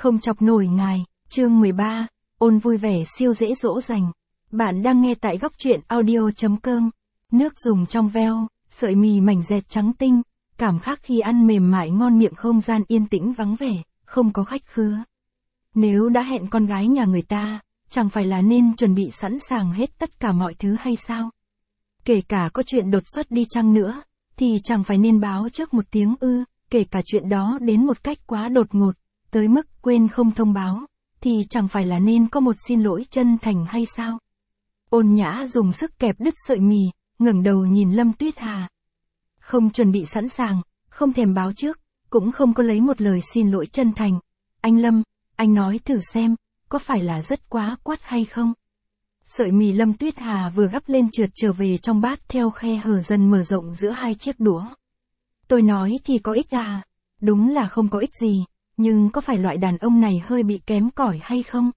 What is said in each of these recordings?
Không chọc nổi ngài, chương 13, ôn vui vẻ siêu dễ dỗ dành. Bạn đang nghe tại góc truyện audio.com. Nước dùng trong veo, sợi mì mảnh dẹt trắng tinh, cảm khác khi ăn mềm mại ngon miệng, không gian yên tĩnh vắng vẻ, không có khách khứa. Nếu đã hẹn con gái nhà người ta, chẳng phải là nên chuẩn bị sẵn sàng hết tất cả mọi thứ hay sao? Kể cả có chuyện đột xuất đi chăng nữa, thì chẳng phải nên báo trước một tiếng ư, kể cả chuyện đó đến một cách quá đột ngột, tới mức quên không thông báo, thì chẳng phải là nên có một xin lỗi chân thành hay sao? Ôn Nhã dùng sức kẹp đứt sợi mì, ngẩng đầu nhìn Lâm Tuyết Hà. Không chuẩn bị sẵn sàng, không thèm báo trước, cũng không có lấy một lời xin lỗi chân thành. Anh Lâm, anh nói thử xem, có phải là rất quá quát hay không? Sợi mì Lâm Tuyết Hà vừa gắp lên trượt trở về trong bát theo khe hở dần mở rộng giữa hai chiếc đũa. Tôi nói thì có ích à? Đúng là không có ích gì, nhưng có phải loại đàn ông này hơi bị kém cỏi hay không?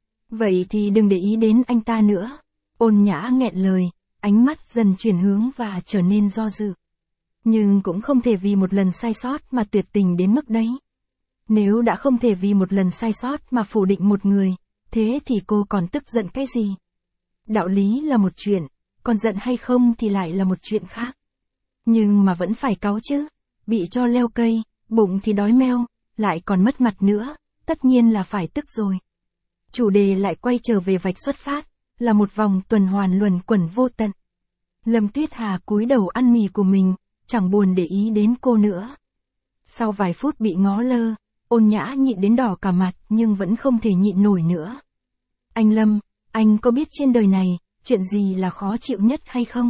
Vậy thì đừng để ý đến anh ta nữa. Ôn Nhã nghẹn lời, ánh mắt dần chuyển hướng và trở nên do dự. Nhưng cũng không thể vì một lần sai sót mà tuyệt tình đến mức đấy. Nếu đã không thể vì một lần sai sót mà phủ định một người, thế thì cô còn tức giận cái gì? Đạo lý là một chuyện, còn giận hay không thì lại là một chuyện khác. Nhưng mà vẫn phải cáu chứ, bị cho leo cây, bụng thì đói meo, lại còn mất mặt nữa, tất nhiên là phải tức rồi. Chủ đề lại quay trở về vạch xuất phát, là một vòng tuần hoàn luẩn quẩn vô tận. Lâm Tuyết Hà cúi đầu ăn mì của mình, chẳng buồn để ý đến cô nữa. Sau vài phút bị ngó lơ, Ôn Nhã nhịn đến đỏ cả mặt nhưng vẫn không thể nhịn nổi nữa. Anh Lâm, anh có biết trên đời này, chuyện gì là khó chịu nhất hay không?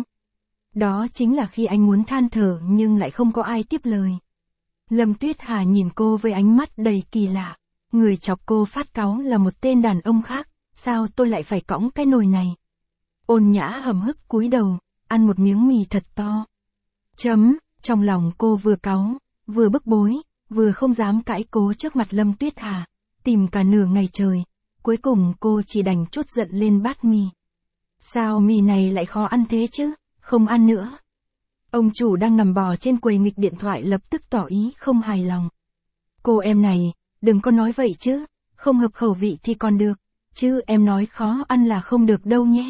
Đó chính là khi anh muốn than thở nhưng lại không có ai tiếp lời. Lâm Tuyết Hà nhìn cô với ánh mắt đầy kỳ lạ. Người chọc cô phát cáu là một tên đàn ông khác, sao tôi lại phải cõng cái nồi này? Ôn Nhã hầm hức cúi đầu, ăn một miếng mì thật to. Trong lòng cô vừa cáu, vừa bức bối, vừa không dám cãi cố trước mặt Lâm Tuyết Hà, tìm cả nửa ngày trời. Cuối cùng cô chỉ đành trút giận lên bát mì. Sao mì này lại khó ăn thế chứ, không ăn nữa. Ông chủ đang nằm bò trên quầy nghịch điện thoại lập tức tỏ ý không hài lòng. Cô em này, đừng có nói vậy chứ, không hợp khẩu vị thì còn được, chứ em nói khó ăn là không được đâu nhé.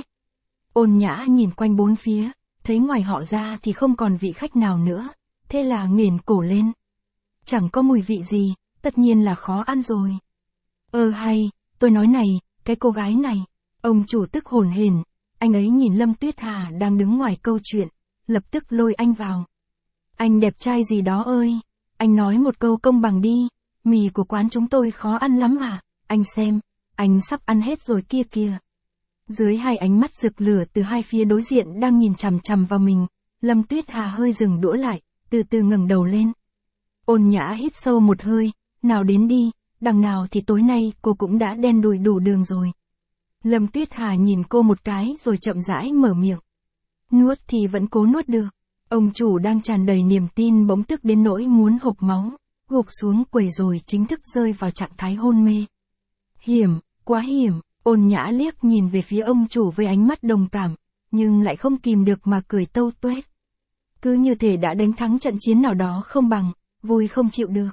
Ôn Nhã nhìn quanh bốn phía, thấy ngoài họ ra thì không còn vị khách nào nữa, thế là nghển cổ lên. Chẳng có mùi vị gì, tất nhiên là khó ăn rồi. Hay, tôi nói này, cái cô gái này, ông chủ tức hồn hển, anh ấy nhìn Lâm Tuyết Hà đang đứng ngoài câu chuyện, lập tức lôi anh vào. Anh đẹp trai gì đó ơi, anh nói một câu công bằng đi, mì của quán chúng tôi khó ăn lắm à, anh xem, anh sắp ăn hết rồi kia kìa. Dưới hai ánh mắt rực lửa từ hai phía đối diện đang nhìn chằm chằm vào mình, Lâm Tuyết Hà hơi dừng đũa lại, từ từ ngẩng đầu lên. Ôn Nhã hít sâu một hơi, nào đến đi, đằng nào thì tối nay cô cũng đã đen đùi đủ đường rồi. Lâm Tuyết Hà nhìn cô một cái rồi chậm rãi mở miệng. Nuốt thì vẫn cố nuốt được. Ông chủ đang tràn đầy niềm tin bỗng tức đến nỗi muốn hộc máu, gục xuống quầy rồi chính thức rơi vào trạng thái hôn mê. Hiểm, quá hiểm. Ôn Nhã liếc nhìn về phía ông chủ với ánh mắt đồng cảm, nhưng lại không kìm được mà cười tâu tuét. Cứ như thể đã đánh thắng trận chiến nào đó không bằng, vui không chịu được.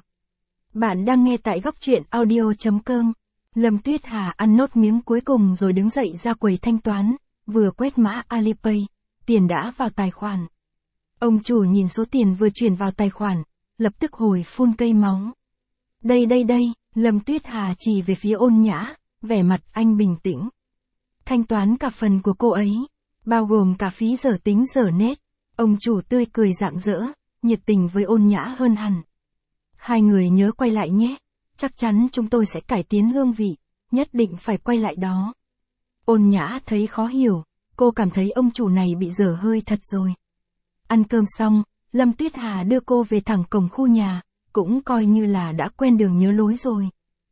Bạn đang nghe tại góc truyện audio.com. Lâm Tuyết Hà ăn nốt miếng cuối cùng rồi đứng dậy ra quầy thanh toán, vừa quét mã Alipay, tiền đã vào tài khoản. Ông chủ nhìn số tiền vừa chuyển vào tài khoản, lập tức hồi phun cây máu. Đây, Lâm Tuyết Hà chỉ về phía Ôn Nhã, vẻ mặt anh bình tĩnh. Thanh toán cả phần của cô ấy, bao gồm cả phí giờ tính giờ nét. Ông chủ tươi cười rạng rỡ, nhiệt tình với Ôn Nhã hơn hẳn. Hai người nhớ quay lại nhé, chắc chắn chúng tôi sẽ cải tiến hương vị, nhất định phải quay lại đó. Ôn Nhã thấy khó hiểu, cô cảm thấy ông chủ này bị dở hơi thật rồi. Ăn cơm xong, Lâm Tuyết Hà đưa cô về thẳng cổng khu nhà, cũng coi như là đã quen đường nhớ lối rồi.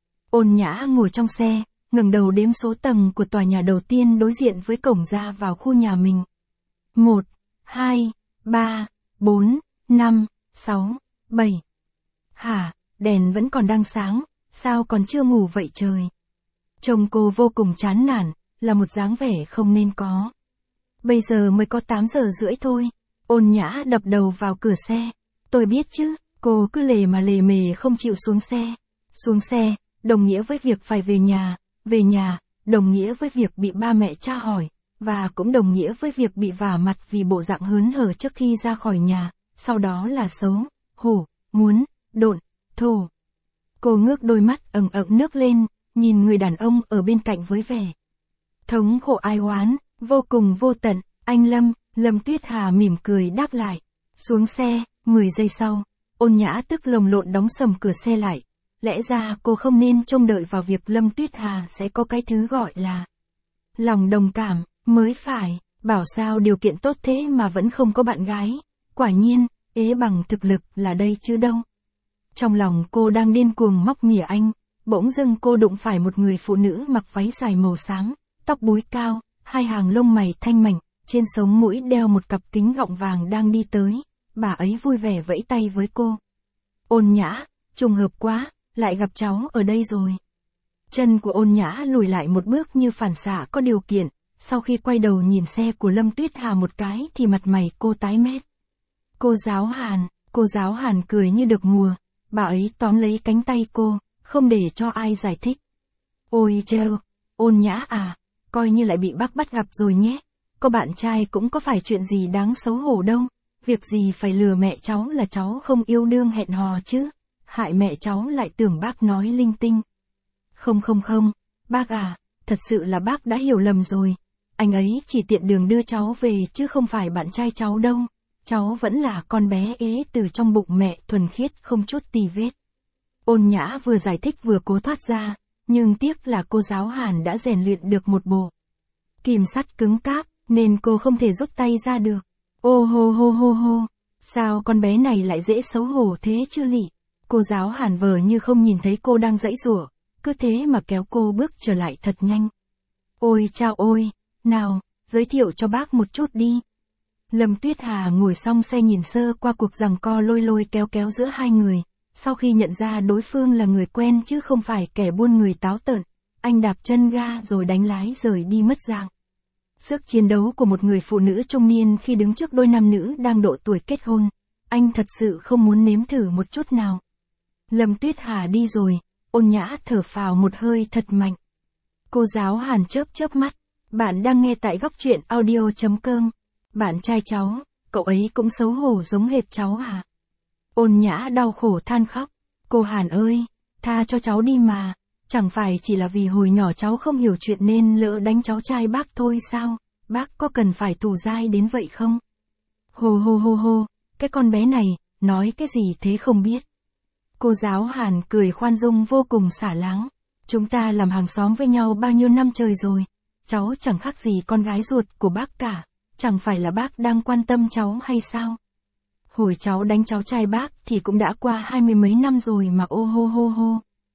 Ôn Nhã ngồi trong xe, ngẩng đầu đếm số tầng của tòa nhà đầu tiên đối diện với cổng ra vào khu nhà mình. 1, 2, 3, 4, 5, 6, 7. Hả, đèn vẫn còn đang sáng, sao còn chưa ngủ vậy trời? Trông cô vô cùng chán nản, là một dáng vẻ không nên có. Bây giờ mới có 8 giờ rưỡi thôi. Ôn Nhã đập đầu vào cửa xe. Tôi biết chứ, cô cứ lề mà lề mề không chịu xuống xe. Xuống xe, đồng nghĩa với việc phải về nhà, đồng nghĩa với việc bị ba mẹ tra hỏi, và cũng đồng nghĩa với việc bị vả mặt vì bộ dạng hớn hở trước khi ra khỏi nhà, sau đó là xấu, hổ, muốn, độn, thổ. Cô ngước đôi mắt ẩn ẩn nước lên, nhìn người đàn ông ở bên cạnh với vẻ thống khổ ai oán, vô cùng vô tận. Anh Lâm. Lâm Tuyết Hà mỉm cười đáp lại. Xuống xe, 10 giây sau, Ôn Nhã tức lồng lộn đóng sầm cửa xe lại. Lẽ ra cô không nên trông đợi vào việc Lâm Tuyết Hà sẽ có cái thứ gọi là lòng đồng cảm, mới phải. Bảo sao điều kiện tốt thế mà vẫn không có bạn gái. Quả nhiên, ế bằng thực lực là đây chứ đâu. Trong lòng cô đang điên cuồng móc mỉa anh, bỗng dưng cô đụng phải một người phụ nữ mặc váy dài màu xám, tóc búi cao, hai hàng lông mày thanh mảnh, trên sống mũi đeo một cặp kính gọng vàng đang đi tới. Bà ấy vui vẻ vẫy tay với cô. Ôn Nhã, trùng hợp quá, lại gặp cháu ở đây rồi. Chân của Ôn Nhã lùi lại một bước như phản xạ có điều kiện, sau khi quay đầu nhìn xe của Lâm Tuyết Hà một cái thì mặt mày cô tái mét. Cô giáo Hàn cười như được mùa, bà ấy tóm lấy cánh tay cô, không để cho ai giải thích. Ôi trêu, Ôn Nhã à, coi như lại bị bác bắt gặp rồi nhé. Có bạn trai cũng có phải chuyện gì đáng xấu hổ đâu, việc gì phải lừa mẹ cháu là cháu không yêu đương hẹn hò chứ, hại mẹ cháu lại tưởng bác nói linh tinh. Không, bác à, thật sự là bác đã hiểu lầm rồi, anh ấy chỉ tiện đường đưa cháu về chứ không phải bạn trai cháu đâu, cháu vẫn là con bé ế từ trong bụng mẹ thuần khiết không chút tì vết. Ôn Nhã vừa giải thích vừa cố thoát ra, nhưng tiếc là cô giáo Hàn đã rèn luyện được một bộ kìm sắt cứng cáp, nên cô không thể rút tay ra được. Ô hô, sao con bé này lại dễ xấu hổ thế chứ lị. Cô giáo Hàn vờ như không nhìn thấy cô đang giãy giụa, cứ thế mà kéo cô bước trở lại thật nhanh. Ôi chao ôi, nào, giới thiệu cho bác một chút đi. Lâm Tuyết Hà ngồi xong xe nhìn sơ qua cuộc giằng co lôi kéo giữa hai người, sau khi nhận ra đối phương là người quen chứ không phải kẻ buôn người táo tợn, anh đạp chân ga rồi đánh lái rời đi mất dạng. Sức chiến đấu của một người phụ nữ trung niên khi đứng trước đôi nam nữ đang độ tuổi kết hôn, anh thật sự không muốn nếm thử một chút nào. Lâm Tuyết Hà đi rồi, Ôn Nhã thở phào một hơi thật mạnh. Cô giáo Hàn chớp mắt, bạn đang nghe tại góc truyện audio.com. Bạn trai cháu, cậu ấy cũng xấu hổ giống hệt cháu à? Ôn Nhã đau khổ than khóc. Cô Hàn ơi, tha cho cháu đi mà, chẳng phải chỉ là vì hồi nhỏ cháu không hiểu chuyện nên lỡ đánh cháu trai bác thôi sao, bác có cần phải tù dai đến vậy không? Hô, cái con bé này, nói cái gì thế không biết. Cô giáo Hàn cười khoan dung vô cùng xả láng. Chúng ta làm hàng xóm với nhau bao nhiêu năm trời rồi, cháu chẳng khác gì con gái ruột của bác cả, chẳng phải là bác đang quan tâm cháu hay sao? Hồi cháu đánh cháu trai bác thì cũng đã qua 20 mấy năm rồi mà ô hô.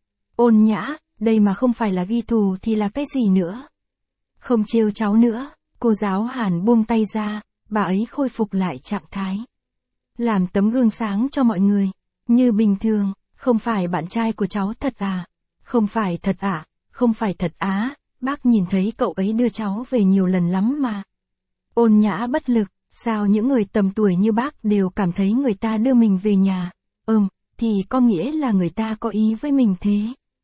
Ôn Nhã, đây mà không phải là ghi thù thì là cái gì nữa? Không trêu cháu nữa, cô giáo Hàn buông tay ra, bà ấy khôi phục lại trạng thái. Làm tấm gương sáng cho mọi người, như bình thường, không phải bạn trai của cháu thật à? Không phải thật à? Không phải thật á, bác nhìn thấy cậu ấy đưa cháu về nhiều lần lắm mà. Ôn Nhã bất lực, sao những người tầm tuổi như bác đều cảm thấy người ta đưa mình về nhà, thì có nghĩa là người ta có ý với mình thế.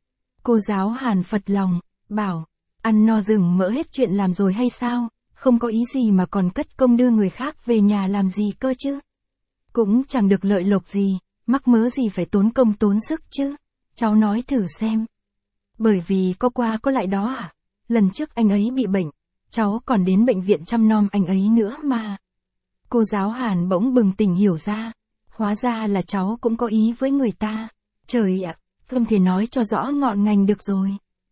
Cô giáo Hàn phật lòng, bảo, ăn no rừng mỡ hết chuyện làm rồi hay sao, không có ý gì mà còn cất công đưa người khác về nhà làm gì cơ chứ. Cũng chẳng được lợi lộc gì, mắc mớ gì phải tốn công tốn sức chứ, cháu nói thử xem. Bởi vì có qua có lại đó à, lần trước anh ấy bị bệnh, cháu còn đến bệnh viện chăm nom anh ấy nữa mà. Cô giáo Hàn bỗng bừng tỉnh hiểu ra, hóa ra là cháu cũng có ý với người ta, trời ạ, không thể nói cho rõ ngọn ngành được rồi.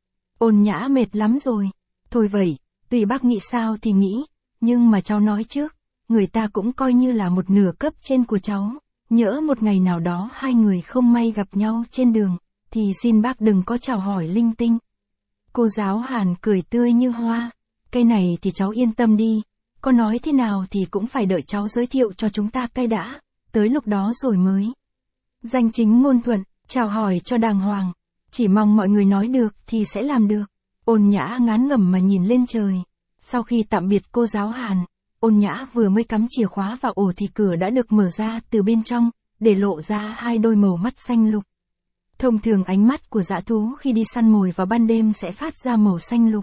Ôn Nhã mệt lắm rồi, thôi vậy, tùy bác nghĩ sao thì nghĩ, nhưng mà cháu nói trước, người ta cũng coi như là một nửa cấp trên của cháu, nhỡ một ngày nào đó hai người không may gặp nhau trên đường, thì xin bác đừng có chào hỏi linh tinh. Cô giáo Hàn cười tươi như hoa, cái này thì cháu yên tâm đi, có nói thế nào thì cũng phải đợi cháu giới thiệu cho chúng ta cái đã, tới lúc đó rồi mới danh chính ngôn thuận, chào hỏi cho đàng hoàng, chỉ mong mọi người nói được thì sẽ làm được. Ôn Nhã ngán ngẩm mà nhìn lên trời. Sau khi tạm biệt cô giáo Hàn, Ôn Nhã vừa mới cắm chìa khóa vào ổ thì cửa đã được mở ra từ bên trong, để lộ ra hai đôi màu mắt xanh lục. Thông thường ánh mắt của dã thú khi đi săn mồi vào ban đêm sẽ phát ra màu xanh lục.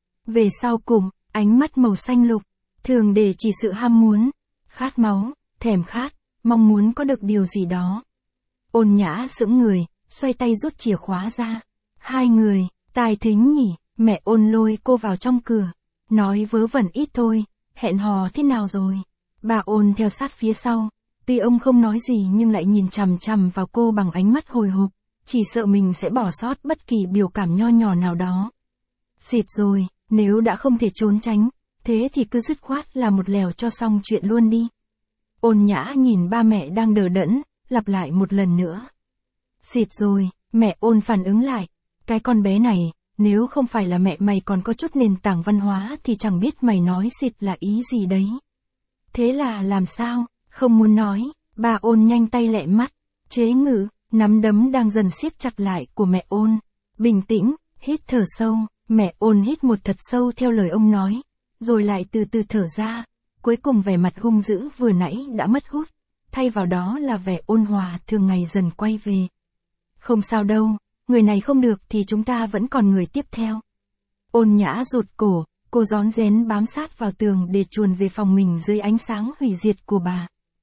Về sau cùng, ánh mắt màu xanh lục, thường để chỉ sự ham muốn, khát máu, thèm khát, mong muốn có được điều gì đó. Ôn Nhã sững người, xoay tay rút chìa khóa ra. Hai người, tài thính nhỉ, mẹ Ôn lôi cô vào trong cửa. Nói vớ vẩn ít thôi, hẹn hò thế nào rồi? Bà Ôn theo sát phía sau. Tuy ông không nói gì nhưng lại nhìn chằm chằm vào cô bằng ánh mắt hồi hộp, chỉ sợ mình sẽ bỏ sót bất kỳ biểu cảm nho nhỏ nào đó. Xịt rồi, nếu đã không thể trốn tránh, thế thì cứ dứt khoát là một lèo cho xong chuyện luôn đi. Ôn Nhã nhìn ba mẹ đang đờ đẫn, lặp lại một lần nữa. Xịt rồi, mẹ Ôn phản ứng lại. Cái con bé này, nếu không phải là mẹ mày còn có chút nền tảng văn hóa thì chẳng biết mày nói xịt là ý gì đấy. Thế là làm sao, không muốn nói, bà Ôn nhanh tay lẹ mắt, chế ngự, nắm đấm đang dần siết chặt lại của mẹ Ôn. Bình tĩnh, hít thở sâu, mẹ Ôn hít một thật sâu theo lời ông nói, rồi lại từ từ thở ra, cuối cùng vẻ mặt hung dữ vừa nãy đã mất hút, thay vào đó là vẻ ôn hòa thường ngày dần quay về. Không sao đâu, người này không được thì chúng ta vẫn còn người tiếp theo. Ôn Nhã rụt cổ, cô rón rén bám sát vào tường để chuồn về phòng mình dưới ánh sáng hủy diệt của bà.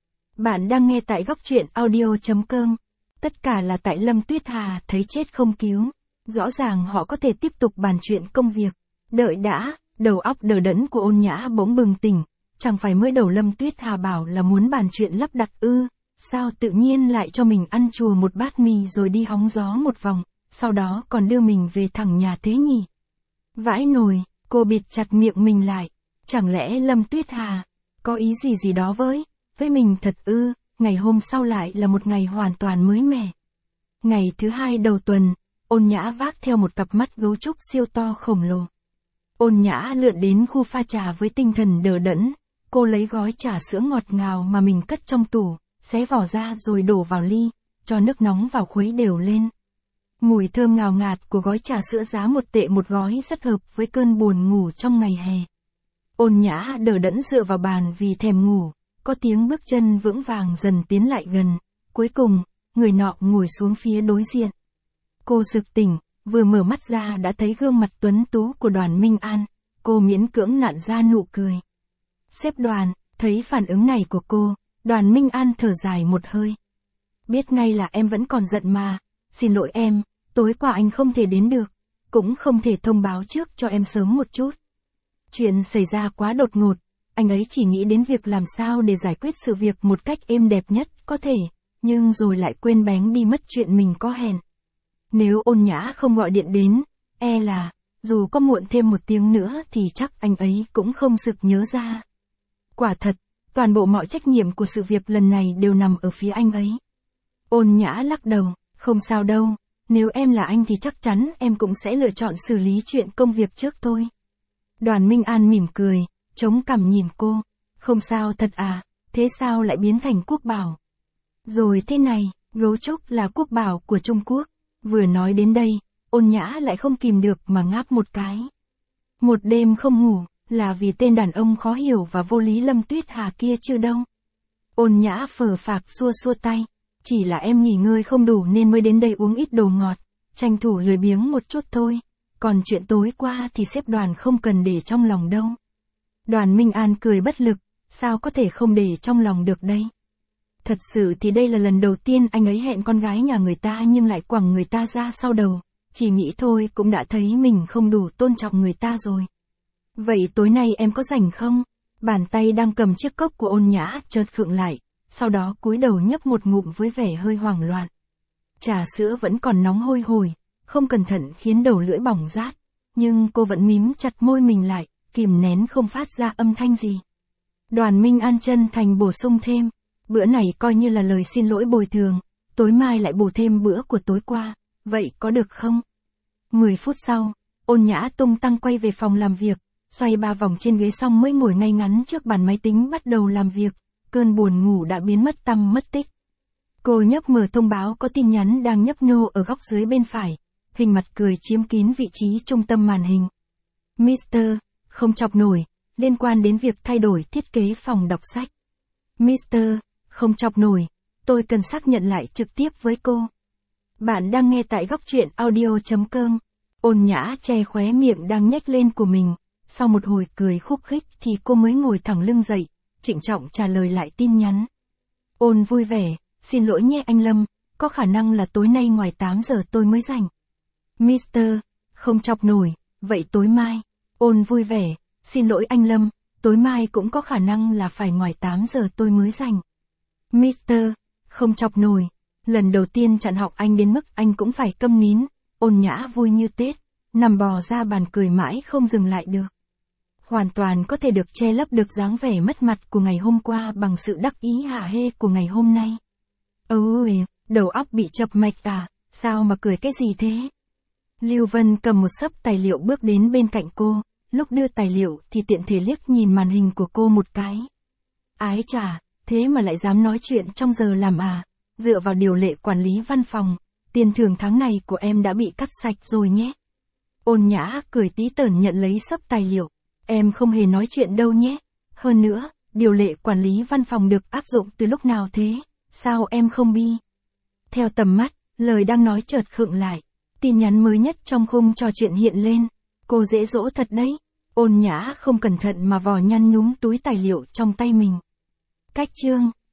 Bạn đang nghe tại góc truyện audio.com. Tất cả là tại Lâm Tuyết Hà thấy chết không cứu. Rõ ràng họ có thể tiếp tục bàn chuyện công việc. Đợi đã, đầu óc đờ đẫn của Ôn Nhã bỗng bừng tỉnh. Chẳng phải mới đầu Lâm Tuyết Hà bảo là muốn bàn chuyện lắp đặt ư? Sao tự nhiên lại cho mình ăn chùa một bát mì rồi đi hóng gió một vòng, sau đó còn đưa mình về thẳng nhà thế nhỉ? Vãi nồi, cô bịt chặt miệng mình lại. Chẳng lẽ Lâm Tuyết Hà có ý gì đó với mình thật ư? Ngày hôm sau lại là một ngày hoàn toàn mới mẻ. Ngày thứ hai đầu tuần, Ôn Nhã vác theo một cặp mắt gấu trúc siêu to khổng lồ. Ôn Nhã lượn đến khu pha trà với tinh thần đờ đẫn. Cô lấy gói trà sữa ngọt ngào mà mình cất trong tủ, xé vỏ ra rồi đổ vào ly, cho nước nóng vào khuấy đều lên. Mùi thơm ngào ngạt của gói trà sữa giá 1 tệ một gói rất hợp với cơn buồn ngủ trong ngày hè. Ôn Nhã đờ đẫn dựa vào bàn vì thèm ngủ, có tiếng bước chân vững vàng dần tiến lại gần, cuối cùng, người nọ ngồi xuống phía đối diện. Cô sực tỉnh, vừa mở mắt ra đã thấy gương mặt tuấn tú của Đoàn Minh An, cô miễn cưỡng nặn ra nụ cười. Sếp Đoàn, thấy phản ứng này của cô, Đoàn Minh An thở dài một hơi. Biết ngay là em vẫn còn giận mà, xin lỗi em, tối qua anh không thể đến được, cũng không thể thông báo trước cho em sớm một chút. Chuyện xảy ra quá đột ngột, anh ấy chỉ nghĩ đến việc làm sao để giải quyết sự việc một cách êm đẹp nhất có thể, nhưng rồi lại quên bén đi mất chuyện mình có hẹn. Nếu Ôn Nhã không gọi điện đến, e là, dù có muộn thêm 1 tiếng nữa thì chắc anh ấy cũng không sực nhớ ra. Quả thật, toàn bộ mọi trách nhiệm của sự việc lần này đều nằm ở phía anh ấy. Ôn Nhã lắc đầu, không sao đâu, nếu em là anh thì chắc chắn em cũng sẽ lựa chọn xử lý chuyện công việc trước thôi. Đoàn Minh An mỉm cười, chống cằm nhìn cô, không sao thật à, thế sao lại biến thành quốc bảo? Rồi thế này, gấu trúc là quốc bảo của Trung Quốc. Vừa nói đến đây, Ôn Nhã lại không kìm được mà ngáp một cái. Một đêm không ngủ, là vì tên đàn ông khó hiểu và vô lý Lâm Tuyết Hà kia chứ đâu. Ôn Nhã phờ phạc xua xua tay, chỉ là em nghỉ ngơi không đủ nên mới đến đây uống ít đồ ngọt, tranh thủ lười biếng một chút thôi, còn chuyện tối qua thì sếp Đoàn không cần để trong lòng đâu. Đoàn Minh An cười bất lực, sao có thể không để trong lòng được đây. Thật sự thì đây là lần đầu tiên anh ấy hẹn con gái nhà người ta nhưng lại quẳng người ta ra sau đầu, chỉ nghĩ thôi cũng đã thấy mình không đủ tôn trọng người ta rồi. Vậy tối nay em có rảnh không? Bàn tay đang cầm chiếc cốc của Ôn Nhã chợt khựng lại, sau đó cúi đầu nhấp một ngụm với vẻ hơi hoảng loạn. Trà sữa vẫn còn nóng hôi hổi, không cẩn thận khiến đầu lưỡi bỏng rát, nhưng cô vẫn mím chặt môi mình lại, kìm nén không phát ra âm thanh gì. Đoàn Minh An chân thành bổ sung thêm, bữa này coi như là lời xin lỗi bồi thường, tối mai lại bù thêm bữa của tối qua, vậy có được không? 10 phút sau, Ôn Nhã tung tăng quay về phòng làm việc, xoay 3 vòng trên ghế xong mới ngồi ngay ngắn trước bàn máy tính bắt đầu làm việc, cơn buồn ngủ đã biến mất tăm mất tích. Cô nhấp mở thông báo có tin nhắn đang nhấp nhô ở góc dưới bên phải, hình mặt cười chiếm kín vị trí trung tâm màn hình. Mr. Không chọc nổi, liên quan đến việc thay đổi thiết kế phòng đọc sách. Mr. Không chọc nổi, tôi cần xác nhận lại trực tiếp với cô. Bạn đang nghe tại góc truyện audio.com. Ôn Nhã che khóe miệng đang nhếch lên của mình. Sau một hồi cười khúc khích thì cô mới ngồi thẳng lưng dậy, trịnh trọng trả lời lại tin nhắn. Ôn vui vẻ, xin lỗi nhé anh Lâm, có khả năng là tối nay ngoài 8 giờ tôi mới rảnh. Mister, không chọc nổi, vậy tối mai. Ôn vui vẻ, xin lỗi anh Lâm, tối mai cũng có khả năng là phải ngoài 8 giờ tôi mới rảnh. Mister, không chọc nổi. Lần đầu tiên chặn học anh đến mức anh cũng phải câm nín. Ôn Nhã vui như Tết, nằm bò ra bàn cười mãi không dừng lại được. Hoàn toàn có thể được che lấp được dáng vẻ mất mặt của ngày hôm qua bằng sự đắc ý hả hê của ngày hôm nay. Ôi, đầu óc bị chập mạch à, sao mà cười cái gì thế? Lưu Vân cầm một xấp tài liệu bước đến bên cạnh cô, lúc đưa tài liệu thì tiện thể liếc nhìn màn hình của cô một cái. Ái chà, thế mà lại dám nói chuyện trong giờ làm à? Dựa vào điều lệ quản lý văn phòng, tiền thưởng tháng này của em đã bị cắt sạch rồi nhé. Ôn Nhã cười tí tởn nhận lấy xấp tài liệu. Em không hề nói chuyện đâu nhé. Hơn nữa, điều lệ quản lý văn phòng được áp dụng từ lúc nào thế? Sao em không bi? Theo tầm mắt, lời đang nói chợt khựng lại. Tin nhắn mới nhất trong khung trò chuyện hiện lên. Cô dễ dỗ thật đấy. Ôn Nhã không cẩn thận mà vò nhăn nhúm túi tài liệu trong tay mình. Cách chương,